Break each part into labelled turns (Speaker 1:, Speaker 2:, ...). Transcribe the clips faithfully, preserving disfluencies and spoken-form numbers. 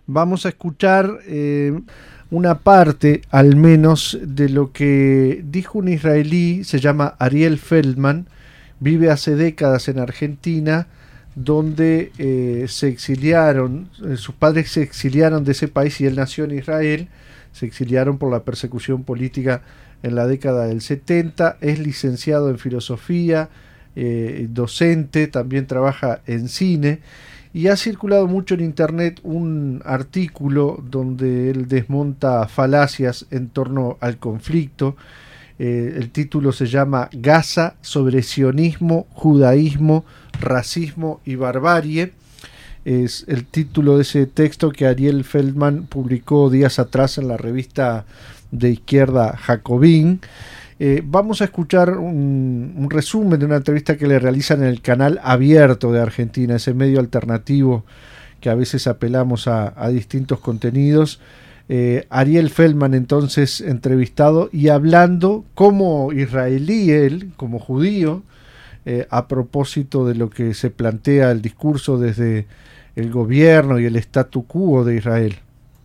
Speaker 1: vamos a escuchar eh, una parte, al menos, de lo que dijo un israelí, se llama Ariel Feldman, vive hace décadas en Argentina, donde eh, se exiliaron, eh, sus padres se exiliaron de ese país y él nació en Israel, se exiliaron por la persecución política en la década del setenta, es licenciado en filosofía, eh, docente, también trabaja en cine, y ha circulado mucho en internet un artículo donde él desmonta falacias en torno al conflicto. Eh, el título se llama Gaza sobre sionismo, judaísmo, racismo y barbarie. Es el título de ese texto que Ariel Feldman publicó días atrás en la revista de izquierda Jacobin. Eh, vamos a escuchar un, un resumen de una entrevista que le realizan en el canal Abierto de Argentina, ese medio alternativo que a veces apelamos a, a distintos contenidos. Eh, Ariel Feldman entonces entrevistado y hablando como israelí él, como judío, eh, a propósito de lo que se plantea el discurso desde el gobierno y el statu quo de Israel.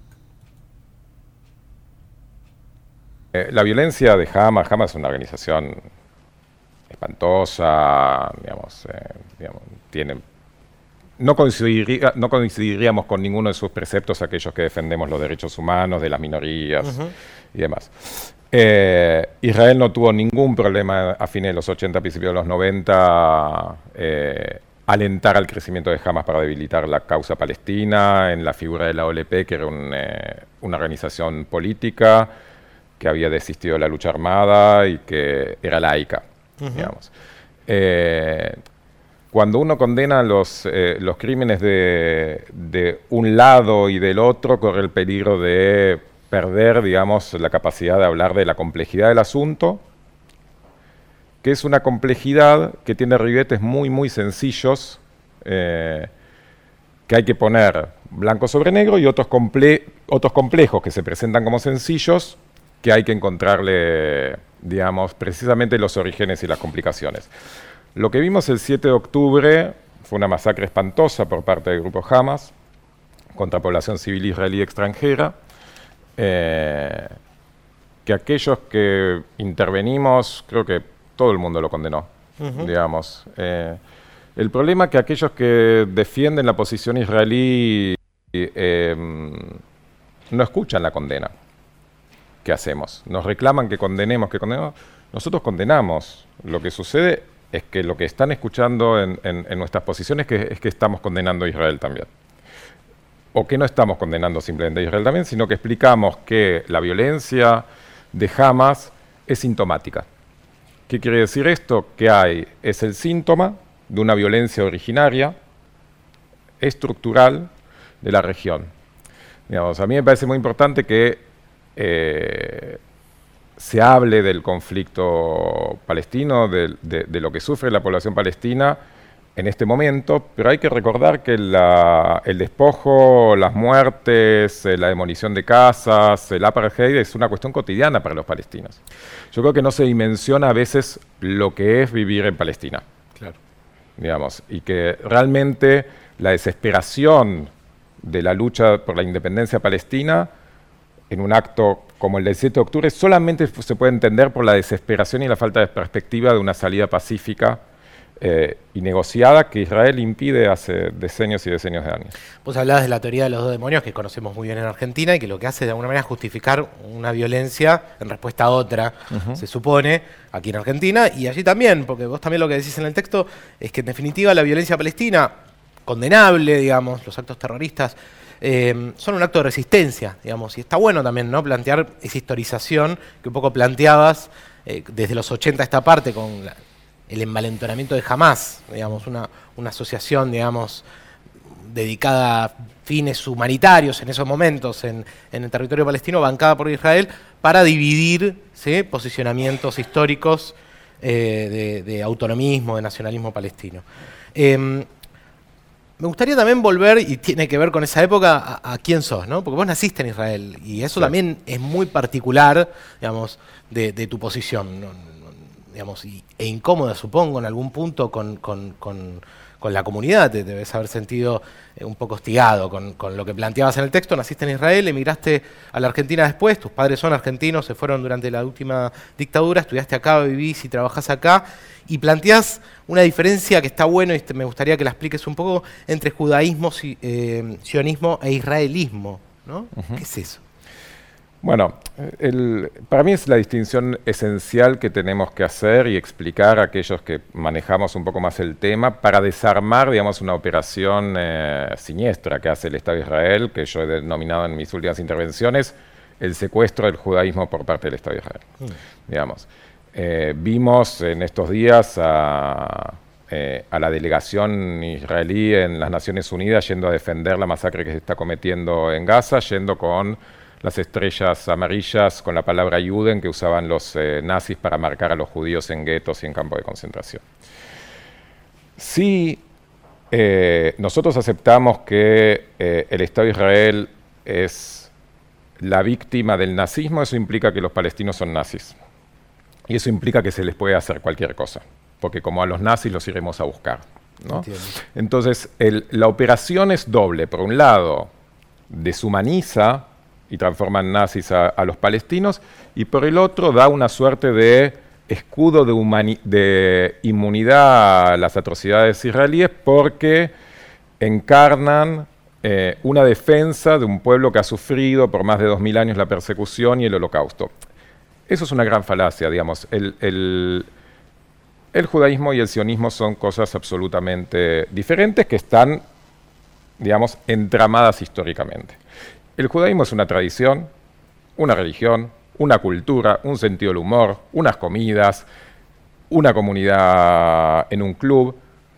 Speaker 2: Eh, la violencia de Hamas, Hamas es una organización espantosa, digamos, eh, digamos tiene, no, coincidiría, no coincidiríamos con ninguno de sus preceptos, aquellos que defendemos los derechos humanos de las minorías uh-huh. y demás. Eh, Israel no tuvo ningún problema a fines de los ochenta, principios de los noventa, eh, alentar al crecimiento de Hamas para debilitar la causa palestina, en la figura de la O L P, que era un, eh, una organización política que había desistido de la lucha armada y que era laica, uh-huh. digamos. Eh, cuando uno condena los, eh, los crímenes de, de un lado y del otro, corre el peligro de perder, digamos, la capacidad de hablar de la complejidad del asunto, que es una complejidad que tiene ribetes muy, muy sencillos, eh, que hay que poner blanco sobre negro, y otros, comple- otros complejos que se presentan como sencillos, que hay que encontrarle, digamos, precisamente los orígenes y las complicaciones. Lo que vimos el siete de octubre fue una masacre espantosa por parte del grupo Hamas contra población civil israelí extranjera, eh, que aquellos que intervenimos, creo que todo el mundo lo condenó, uh-huh. digamos. Eh, el problema es que aquellos que defienden la posición israelí eh, no escuchan la condena. ¿Qué hacemos? Nos reclaman que condenemos, que condenemos. Nosotros condenamos. Lo que sucede es que lo que están escuchando en, en, en nuestras posiciones que, es que estamos condenando a Israel también. O que no estamos condenando simplemente a Israel también, sino que explicamos que la violencia de Hamas es sintomática. ¿Qué quiere decir esto? Que hay, es el síntoma de una violencia originaria, estructural, de la región. Digamos, a mí me parece muy importante que Eh, se hable del conflicto palestino, de, de, de lo que sufre la población palestina en este momento, pero hay que recordar que la, el despojo, las muertes, eh, la demolición de casas, el apartheid es una cuestión cotidiana para los palestinos. Yo creo que no se dimensiona a veces lo que es vivir en Palestina.
Speaker 3: Claro.
Speaker 2: Digamos, y que realmente la desesperación de la lucha por la independencia palestina en un acto como el del siete de octubre, solamente se puede entender por la desesperación y la falta de perspectiva de una salida pacífica eh, y negociada que Israel impide hace decenios y decenios de años.
Speaker 3: Vos hablabas de la teoría de los dos demonios, que conocemos muy bien en Argentina, y que lo que hace de alguna manera justificar una violencia en respuesta a otra, uh-huh. se supone, aquí en Argentina, y allí también, porque vos también lo que decís en el texto es que en definitiva la violencia palestina, condenable, digamos, los actos terroristas, Eh, son un acto de resistencia, digamos, y está bueno también, ¿no?, plantear esa historización que un poco planteabas eh, desde los ochenta esta parte con la, el envalentonamiento de Hamas, digamos, una, una asociación, digamos, dedicada a fines humanitarios en esos momentos en, en el territorio palestino, bancada por Israel, para dividir, ¿sí?, posicionamientos históricos eh, de, de autonomismo, de nacionalismo palestino. Eh, Me gustaría también volver, y tiene que ver con esa época, a, a quién sos, ¿no? Porque vos naciste en Israel, y eso sí. también es muy particular, digamos, de, de tu posición, ¿no? digamos, y, e incómoda, supongo, en algún punto con, con, con, con la comunidad, te debes haber sentido eh, un poco hostigado con, con lo que planteabas en el texto. Naciste en Israel, emigraste a la Argentina después, tus padres son argentinos, se fueron durante la última dictadura, estudiaste acá, vivís y trabajás acá, y planteás una diferencia que está bueno y te, me gustaría que la expliques un poco entre judaísmo, si, eh, sionismo e israelismo, ¿no? Uh-huh. ¿Qué es eso?
Speaker 2: Bueno, el, para mí es la distinción esencial que tenemos que hacer y explicar a aquellos que manejamos un poco más el tema para desarmar, digamos, una operación eh, siniestra que hace el Estado de Israel, que yo he denominado en mis últimas intervenciones el secuestro del judaísmo por parte del Estado de Israel. Mm. Digamos, eh, vimos en estos días a, eh, a la delegación israelí en las Naciones Unidas yendo a defender la masacre que se está cometiendo en Gaza, yendo con las estrellas amarillas con la palabra Juden que usaban los eh, nazis para marcar a los judíos en guetos y en campos de concentración. Si eh, nosotros aceptamos que eh, el Estado de Israel es la víctima del nazismo, eso implica que los palestinos son nazis. Y eso implica que se les puede hacer cualquier cosa, porque como a los nazis los iremos a buscar, ¿no? Entonces, el, la operación es doble. Por un lado, deshumaniza y transforman nazis a, a los palestinos, y por el otro da una suerte de escudo de, humani- de inmunidad a las atrocidades israelíes porque encarnan eh, una defensa de un pueblo que ha sufrido por más de dos mil años la persecución y el holocausto. Eso es una gran falacia, digamos. El, el, el judaísmo y el sionismo son cosas absolutamente diferentes que están, digamos, entramadas históricamente. El judaísmo es una tradición, una religión, una cultura, un sentido del humor, unas comidas, una comunidad en un club,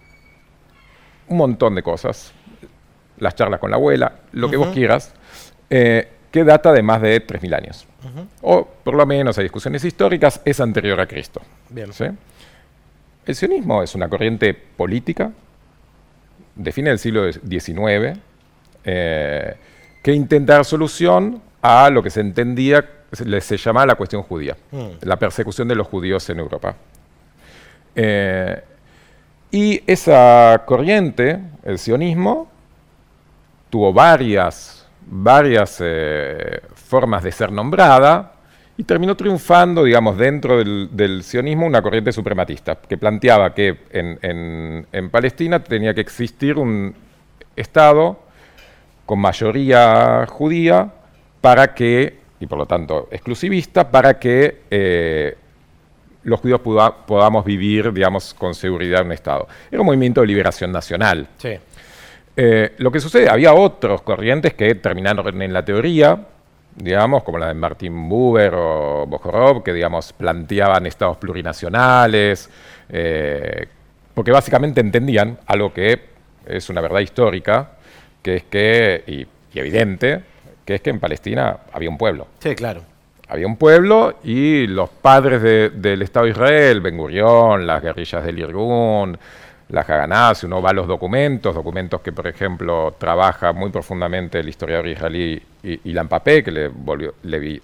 Speaker 2: un montón de cosas, las charlas con la abuela, lo uh-huh. que vos quieras, eh, que data de más de tres mil años. Uh-huh. O por lo menos hay discusiones históricas, es anterior a Cristo.
Speaker 3: Bien.
Speaker 2: ¿Sí? El sionismo es una corriente política, de fines del siglo diecinueve, eh, que intenta dar solución a lo que se entendía, se, se llamaba la cuestión judía, mm. la persecución de los judíos en Europa. Eh, y esa corriente, el sionismo, tuvo varias, varias eh, formas de ser nombrada y terminó triunfando, digamos, dentro del, del sionismo una corriente suprematista que planteaba que en, en, en Palestina tenía que existir un Estado con mayoría judía, para que, y por lo tanto exclusivista, para que eh, los judíos puda, podamos vivir, digamos, con seguridad en un Estado. Era un movimiento de liberación nacional.
Speaker 3: Sí.
Speaker 2: Eh, lo que sucede, había otros corrientes que terminaron en la teoría, digamos, como la de Martin Buber o Bojorov, que, digamos, planteaban estados plurinacionales, eh, porque básicamente entendían algo que es una verdad histórica, que es que, y, y evidente, que es que en Palestina había un pueblo.
Speaker 3: Sí, claro.
Speaker 2: Había un pueblo y los padres de, del Estado de Israel, Ben Gurión, las guerrillas del Irgun, la Haganah, si uno va a los documentos, documentos que, por ejemplo, trabaja muy profundamente el historiador israelí Ilan Papé, que le, volvió, le,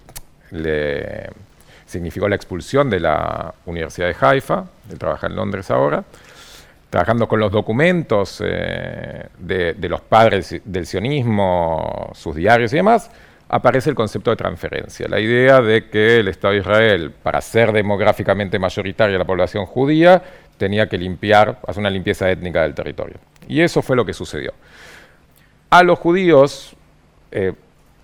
Speaker 2: le significó la expulsión de la Universidad de Haifa, él trabaja en Londres ahora, trabajando con los documentos eh, de, de los padres del sionismo, sus diarios y demás, aparece el concepto de transferencia. La idea de que el Estado de Israel, para ser demográficamente mayoritaria la población judía, tenía que limpiar, hacer una limpieza étnica del territorio. Y eso fue lo que sucedió. A los judíos eh,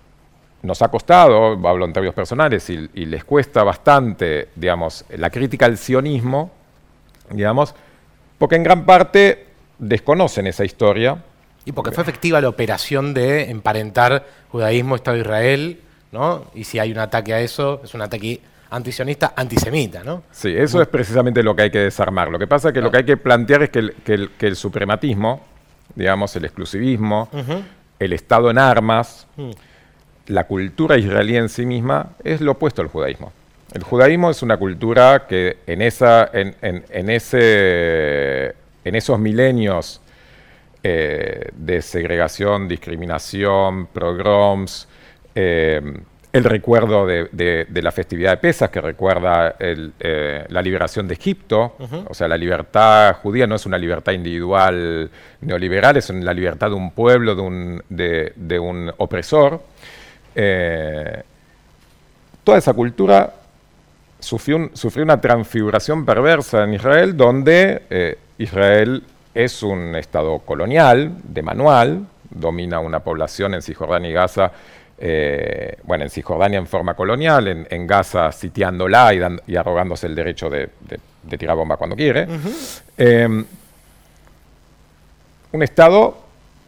Speaker 2: nos ha costado, hablo en términos personales, y, y les cuesta bastante, digamos, la crítica al sionismo, digamos, porque en gran parte desconocen esa historia.
Speaker 3: Y porque fue efectiva la operación de emparentar judaísmo, Estado de Israel, ¿no? Y si hay un ataque a eso, es un ataque antisionista, antisemita, ¿no?
Speaker 2: Sí, eso mm. es precisamente lo que hay que desarmar. Lo que pasa es que claro. lo que hay que plantear es que el, que el, que el suprematismo, digamos, el exclusivismo, uh-huh. el Estado en armas, uh-huh. la cultura israelí en sí misma, es lo opuesto al judaísmo. El judaísmo es una cultura que en, esa, en, en, en, ese, en esos milenios eh, de segregación, discriminación, pogroms, eh, el recuerdo de, de, de la festividad de Pesaj, que recuerda el, eh, la liberación de Egipto. Uh-huh. O sea, la libertad judía no es una libertad individual neoliberal, es la libertad de un pueblo, de un, de, de un opresor. Eh, toda esa cultura sufrió, un, sufrió una transfiguración perversa en Israel, donde eh, Israel es un estado colonial, de manual, domina una población en Cisjordania y Gaza, eh, bueno, en Cisjordania en forma colonial, en, en Gaza sitiándola y, dan, y arrogándose el derecho de, de, de tirar bomba cuando quiere. Uh-huh. eh, un estado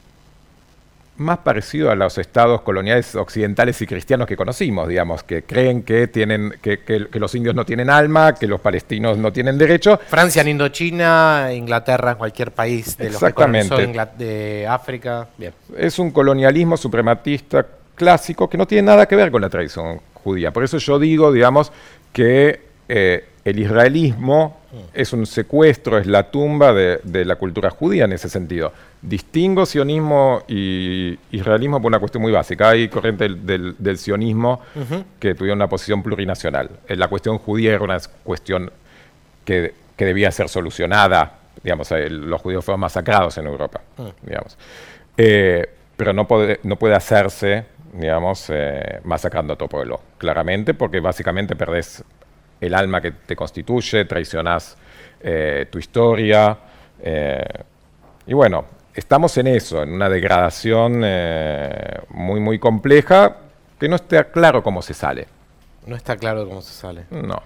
Speaker 2: más parecido a los estados coloniales occidentales y cristianos que conocimos, digamos, que creen que, tienen, que, que, que los indios no tienen alma, que los palestinos no tienen derecho.
Speaker 3: Francia en Indochina, Inglaterra en cualquier país de los que colonizó de África. Bien.
Speaker 2: Es un colonialismo suprematista clásico que no tiene nada que ver con la tradición judía. Por eso yo digo, digamos, que eh, el israelismo mm. es un secuestro, es la tumba de, de la cultura judía en ese sentido. Distingo sionismo y israelismo por una cuestión muy básica. Hay corriente del, del, del sionismo uh-huh. que tuvieron una posición plurinacional. La cuestión judía era una cuestión que, que debía ser solucionada. Digamos, el, los judíos fueron masacrados en Europa. Uh-huh. Digamos. Eh, pero no puede, no puede hacerse, digamos, eh, masacrando a todo pueblo, claramente, porque básicamente perdés el alma que te constituye, traicionás eh, tu historia. Eh, y bueno, estamos en eso, en una degradación eh, muy, muy compleja, que no está claro cómo se sale.
Speaker 3: No está claro cómo se sale.
Speaker 2: No.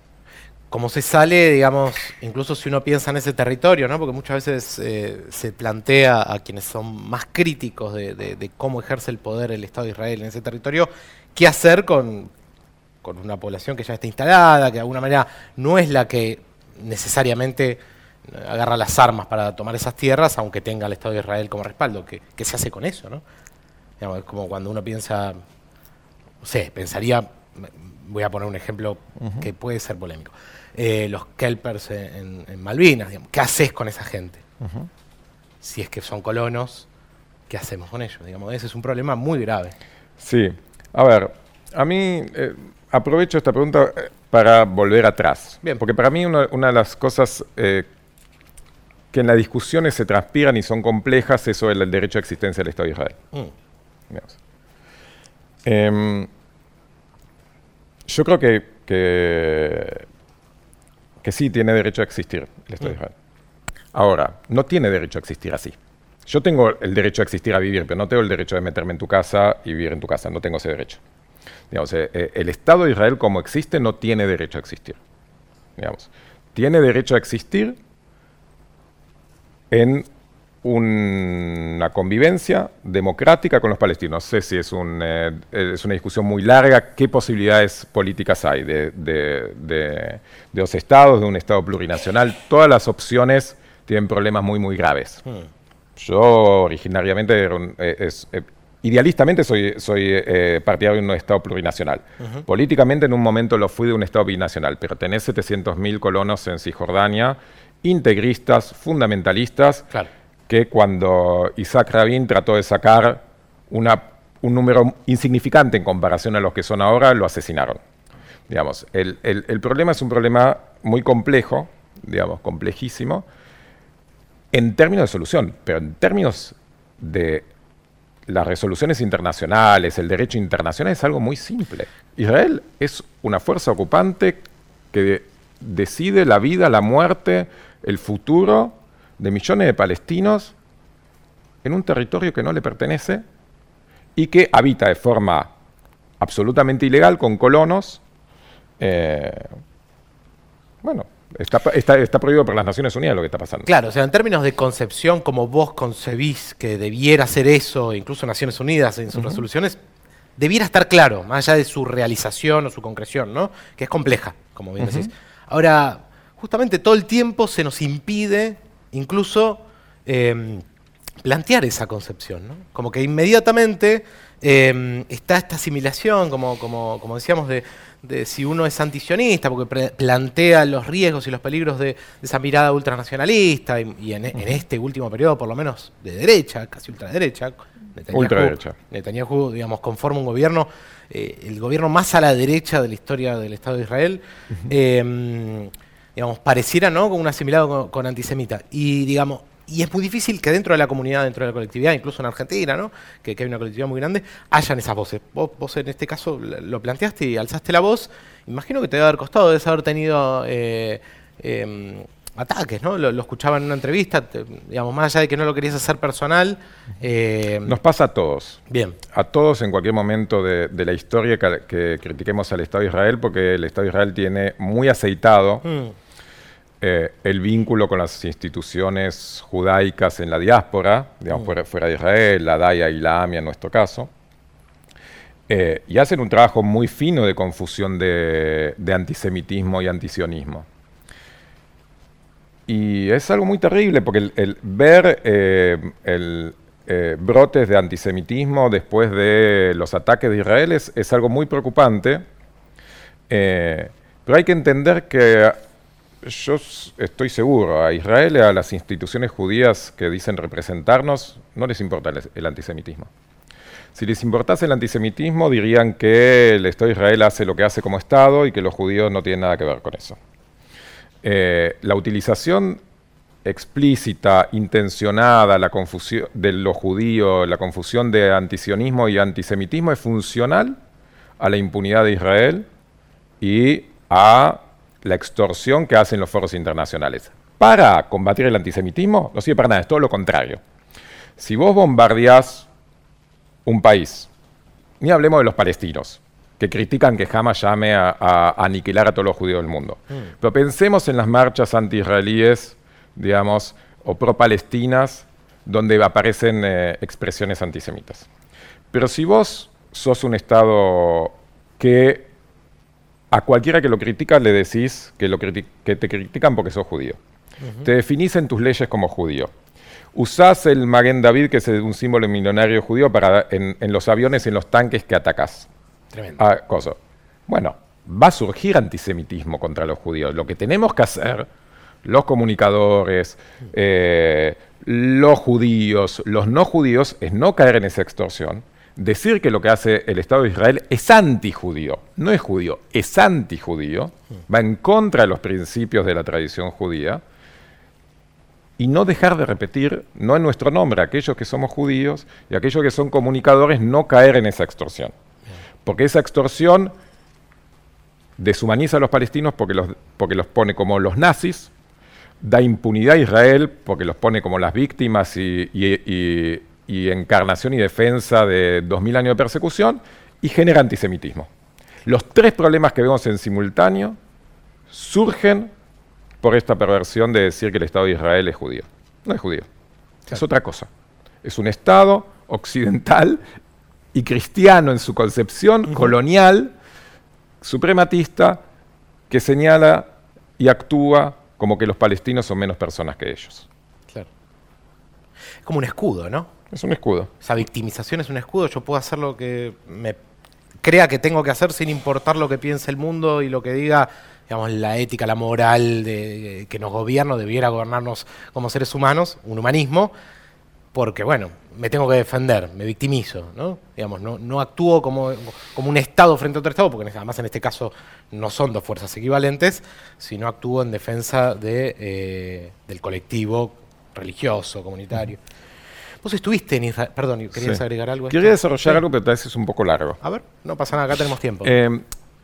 Speaker 3: Cómo se sale, digamos, incluso si uno piensa en ese territorio, ¿no? Porque muchas veces eh, se plantea a quienes son más críticos de, de, de cómo ejerce el poder el Estado de Israel en ese territorio, qué hacer con, con una población que ya está instalada, que de alguna manera no es la que necesariamente agarra las armas para tomar esas tierras, aunque tenga el Estado de Israel como respaldo. ¿Qué, qué se hace con eso, no? Digamos, es como cuando uno piensa, no sé, pensaría, voy a poner un ejemplo uh-huh. que puede ser polémico, eh, los kelpers en, en Malvinas, digamos, ¿qué haces con esa gente? Uh-huh. Si es que son colonos, ¿qué hacemos con ellos? Digamos, ese es un problema muy grave.
Speaker 2: Sí, a ver, a mí eh, aprovecho esta pregunta para volver atrás. Bien, porque para mí una, una de las cosas eh, que en las discusiones se transpiran y son complejas, eso es el derecho a existencia del Estado de Israel. Mm. Eh, yo creo que, que, que sí tiene derecho a existir el Estado mm. de Israel. Ahora, no tiene derecho a existir así. Yo tengo el derecho a existir, a vivir, pero no tengo el derecho de meterme en tu casa y vivir en tu casa. No tengo ese derecho. Digamos, eh, el Estado de Israel como existe no tiene derecho a existir. Digamos, tiene derecho a existir en un, una convivencia democrática con los palestinos. No sé si es, un, eh, es una discusión muy larga, qué posibilidades políticas hay de, de, de, de dos estados, de un estado plurinacional. Todas las opciones tienen problemas muy, muy graves. Hmm. Yo originariamente, era un, eh, es, eh, idealistamente soy, soy eh, partidario de un estado plurinacional. Uh-huh. Políticamente en un momento lo fui de un estado binacional, pero tenés setecientos mil colonos en Cisjordania, integristas, fundamentalistas, claro. que cuando Isaac Rabin trató de sacar una, un número insignificante en comparación a los que son ahora, lo asesinaron. Digamos, el, el, el problema es un problema muy complejo, digamos, complejísimo, en términos de solución, pero en términos de las resoluciones internacionales, el derecho internacional es algo muy simple. Israel es una fuerza ocupante que decide la vida, la muerte, el futuro de millones de palestinos en un territorio que no le pertenece y que habita de forma absolutamente ilegal con colonos. Eh, bueno, está, está, está prohibido por las Naciones Unidas lo que está pasando.
Speaker 3: Claro, o sea, en términos de concepción, como vos concebís que debiera ser eso, incluso Naciones Unidas en sus uh-huh. resoluciones, debiera estar claro, más allá de su realización o su concreción, ¿no? Que es compleja, como bien uh-huh. decís. Ahora, justamente todo el tiempo se nos impide incluso eh, plantear esa concepción, ¿no? Como que inmediatamente eh, está esta asimilación, como, como, como decíamos, de, de si uno es antisionista, porque pre- plantea los riesgos y los peligros de, de esa mirada ultranacionalista, y, y en, en este último periodo, por lo menos de derecha, casi ultraderecha, Netanyahu,
Speaker 2: ultraderecha.
Speaker 3: Netanyahu, digamos, conforma un gobierno, eh, el gobierno más a la derecha de la historia del Estado de Israel. Uh-huh. eh, digamos, pareciera, ¿no?, como un asimilado con, con antisemita. Y, digamos, y es muy difícil que dentro de la comunidad, dentro de la colectividad, incluso en Argentina, ¿no?, que, que hay una colectividad muy grande, hayan esas voces. Vos, vos en este caso lo planteaste y alzaste la voz. Imagino que te debe haber costado, debes haber tenido eh, eh, ataques, ¿no? Lo, lo escuchaba en una entrevista, te, digamos, más allá de que no lo querías hacer personal. Eh,
Speaker 2: Nos pasa a todos.
Speaker 3: Bien.
Speaker 2: A todos en cualquier momento de, de la historia que, que critiquemos al Estado de Israel, porque el Estado de Israel tiene muy aceitado mm. eh, el vínculo con las instituciones judaicas en la diáspora, digamos, mm. fuera, fuera de Israel, la Daya y la AMIA en nuestro caso. Eh, y hacen un trabajo muy fino de confusión de, de antisemitismo y antisionismo. Y es algo muy terrible porque el, el ver eh, el, eh, brotes de antisemitismo después de los ataques de Israel es, es algo muy preocupante. Eh, pero hay que entender que yo estoy seguro, a Israel y a las instituciones judías que dicen representarnos, no les importa el, el antisemitismo. Si les importase el antisemitismo, dirían que el Estado de Israel hace lo que hace como Estado y que los judíos no tienen nada que ver con eso. Eh, la utilización explícita, intencionada, la confusión de los judíos, la confusión de antisionismo y antisemitismo es funcional a la impunidad de Israel y a la extorsión que hacen los foros internacionales. Para combatir el antisemitismo no sirve para nada, es todo lo contrario. Si vos bombardeás un país, ni hablemos de los palestinos, que critican que Hamas llame a, a, a aniquilar a todos los judíos del mundo. Mm. Pero pensemos en las marchas anti-israelíes, digamos, o pro-palestinas, donde aparecen eh, expresiones antisemitas. Pero si vos sos un Estado que a cualquiera que lo critica le decís que, lo criti- que te critican porque sos judío, uh-huh. te definís en tus leyes como judío, usás el Maguen David, que es un símbolo millonario judío, para, en, en los aviones y en los tanques que atacás.
Speaker 3: Tremendo.
Speaker 2: Ah, cosa. Bueno, va a surgir antisemitismo contra los judíos. Lo que tenemos que hacer, los comunicadores, eh, los judíos, los no judíos, es no caer en esa extorsión, decir que lo que hace el Estado de Israel es antijudío, no es judío, es antijudío, va en contra de los principios de la tradición judía, y no dejar de repetir, no en nuestro nombre, aquellos que somos judíos y aquellos que son comunicadores, no caer en esa extorsión. Porque esa extorsión deshumaniza a los palestinos porque los, porque los pone como los nazis, da impunidad a Israel porque los pone como las víctimas y, y, y, y encarnación y defensa de dos mil años de persecución, y genera antisemitismo. Los tres problemas que vemos en simultáneo surgen por esta perversión de decir que el Estado de Israel es judío. No es judío, sí. Es otra cosa. Es un Estado occidental y cristiano en su concepción, uh-huh. colonial, suprematista, que señala y actúa como que los palestinos son menos personas que ellos.
Speaker 3: Claro. Es como un escudo, ¿no?
Speaker 2: Es un escudo.
Speaker 3: Esa victimización es un escudo. Yo puedo hacer lo que me crea que tengo que hacer sin importar lo que piense el mundo y lo que diga, digamos, la ética, la moral de, de, que nos gobierna, debiera gobernarnos como seres humanos, un humanismo, porque, bueno, me tengo que defender, me victimizo, ¿no? Digamos, no, no actúo como, como un Estado frente a otro Estado, porque además en este caso no son dos fuerzas equivalentes, sino actúo en defensa de, eh, del colectivo religioso, comunitario. Vos estuviste en Israel, perdón, ¿querías sí. agregar algo?
Speaker 2: Quería desarrollar sí. algo, pero tal vez es un poco largo.
Speaker 3: A ver, no pasa nada, acá tenemos tiempo.
Speaker 2: Eh,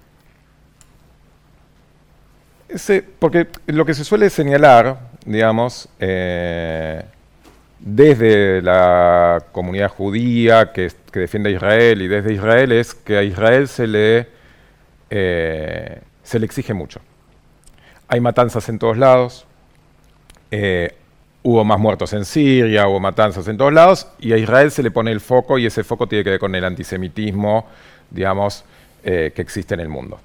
Speaker 2: ese, porque lo que se suele señalar, digamos, eh, desde la comunidad judía que, que defiende a Israel y desde Israel es que a Israel se le, eh, se le exige mucho. Hay matanzas en todos lados, eh, hubo más muertos en Siria, hubo matanzas en todos lados, y a Israel se le pone el foco, y ese foco tiene que ver con el antisemitismo, digamos, eh, que existe en el mundo.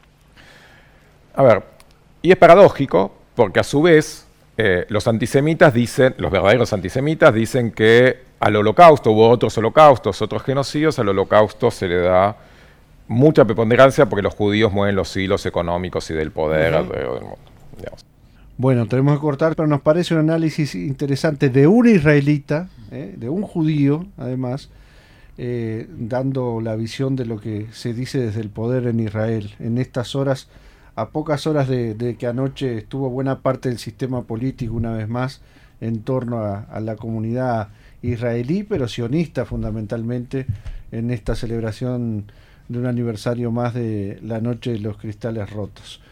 Speaker 2: A ver, y es paradójico, porque a su vez, eh, los antisemitas dicen, los verdaderos antisemitas dicen que al holocausto, hubo otros holocaustos, otros genocidios, al holocausto se le da mucha preponderancia porque los judíos mueven los hilos económicos y del poder uh-huh. alrededor del mundo, digamos.
Speaker 1: Bueno, tenemos que cortar, pero nos parece un análisis interesante de un israelita, ¿eh? de un judío, además, eh, dando la visión de lo que se dice desde el poder en Israel. En estas horas, a pocas horas de, de que anoche estuvo buena parte del sistema político, una vez más, en torno a, a la comunidad israelí, pero sionista fundamentalmente, en esta celebración de un aniversario más de la Noche de los Cristales Rotos.